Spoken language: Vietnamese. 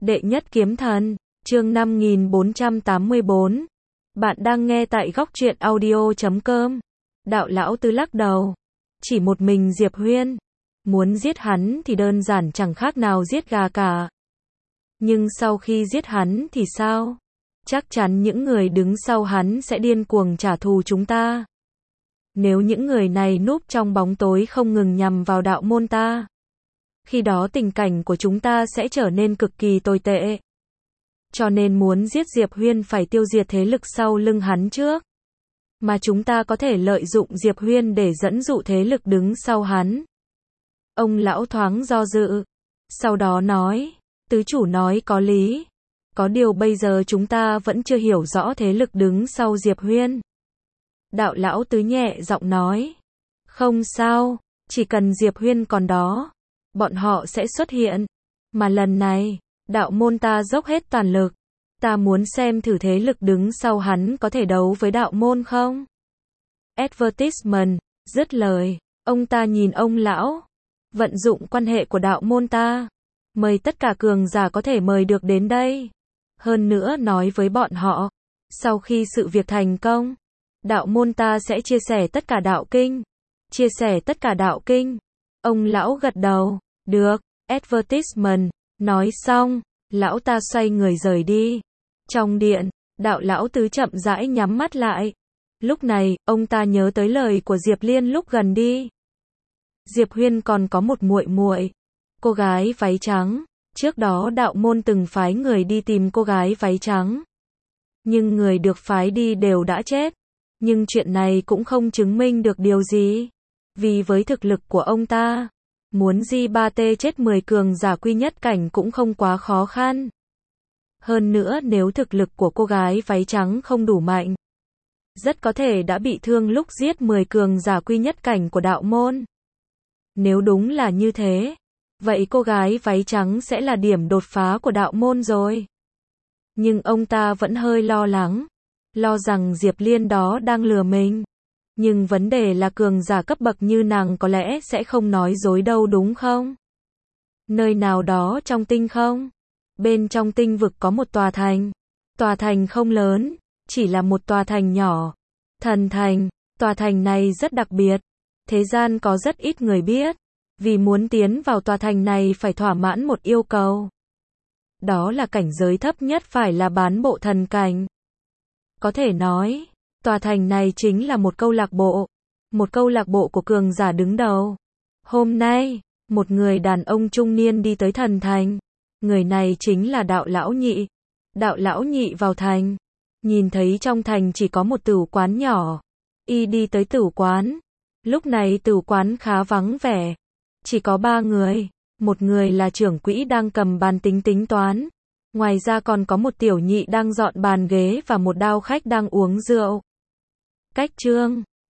Đệ nhất kiếm thần, chương 5484. Bạn đang nghe tại góc truyện audio.com. Đạo lão tứ lắc đầu. Chỉ một mình Diệp Huyên. Muốn giết hắn thì đơn giản chẳng khác nào giết gà cả. Nhưng sau khi giết hắn thì sao? Chắc chắn những người đứng sau hắn sẽ điên cuồng trả thù chúng ta. Nếu những người này núp trong bóng tối không ngừng nhằm vào đạo môn ta, khi đó tình cảnh của chúng ta sẽ trở nên cực kỳ tồi tệ. Cho nên muốn giết Diệp Huyên phải tiêu diệt thế lực sau lưng hắn trước. Mà chúng ta có thể lợi dụng Diệp Huyên để dẫn dụ thế lực đứng sau hắn. Ông lão thoáng do dự. Sau đó nói, tứ chủ nói có lý. Có điều bây giờ chúng ta vẫn chưa hiểu rõ thế lực đứng sau Diệp Huyên. Đạo lão tứ nhẹ giọng nói. Không sao, chỉ cần Diệp Huyên còn đó, bọn họ sẽ xuất hiện. Mà lần này, đạo môn ta dốc hết toàn lực. Ta muốn xem thử thế lực đứng sau hắn có thể đấu với đạo môn không? Advertisement, dứt lời, ông ta nhìn ông lão. Vận dụng quan hệ của đạo môn ta. Mời tất cả cường giả có thể mời được đến đây. Hơn nữa nói với bọn họ. Sau khi sự việc thành công, đạo môn ta sẽ chia sẻ tất cả đạo kinh. Chia sẻ tất cả đạo kinh. Ông lão gật đầu. Được, advertisement. Nói xong, lão ta xoay người rời đi. Trong điện, đạo lão tứ chậm rãi nhắm mắt lại. Lúc này, ông ta nhớ tới lời của Diệp Liên lúc gần đi. Diệp Huyên còn có một muội muội, cô gái váy trắng. Trước đó đạo môn từng phái người đi tìm cô gái váy trắng. Nhưng người được phái đi đều đã chết. Nhưng chuyện này cũng không chứng minh được điều gì. Vì với thực lực của ông ta, muốn Di3T chết 10 cường giả quy nhất cảnh cũng không quá khó khăn. Hơn nữa nếu thực lực của cô gái váy trắng không đủ mạnh, rất có thể đã bị thương lúc giết 10 cường giả quy nhất cảnh của đạo môn. Nếu đúng là như thế, vậy cô gái váy trắng sẽ là điểm đột phá của đạo môn rồi. Nhưng ông ta vẫn hơi lo lắng, lo rằng Diệp Liên đó đang lừa mình. Nhưng vấn đề là cường giả cấp bậc như nàng có lẽ sẽ không nói dối đâu đúng không? Nơi nào đó trong tinh không? Bên trong tinh vực có một tòa thành. Tòa thành không lớn, chỉ là một tòa thành nhỏ. Thần thành, tòa thành này rất đặc biệt. Thế gian có rất ít người biết. Vì muốn tiến vào tòa thành này phải thỏa mãn một yêu cầu. Đó là cảnh giới thấp nhất phải là bán bộ thần cảnh. Có thể nói, tòa thành này chính là một câu lạc bộ. Một câu lạc bộ của cường giả đứng đầu. Hôm nay, một người đàn ông trung niên đi tới thần thành. Người này chính là đạo lão nhị. Đạo lão nhị vào thành. Nhìn thấy trong thành chỉ có một tửu quán nhỏ. Y đi tới tửu quán. Lúc này tửu quán khá vắng vẻ. Chỉ có 3 người. Một người là trưởng quỹ đang cầm bàn tính toán. Ngoài ra còn có một tiểu nhị đang dọn bàn ghế và một đao khách đang uống rượu. Cách chương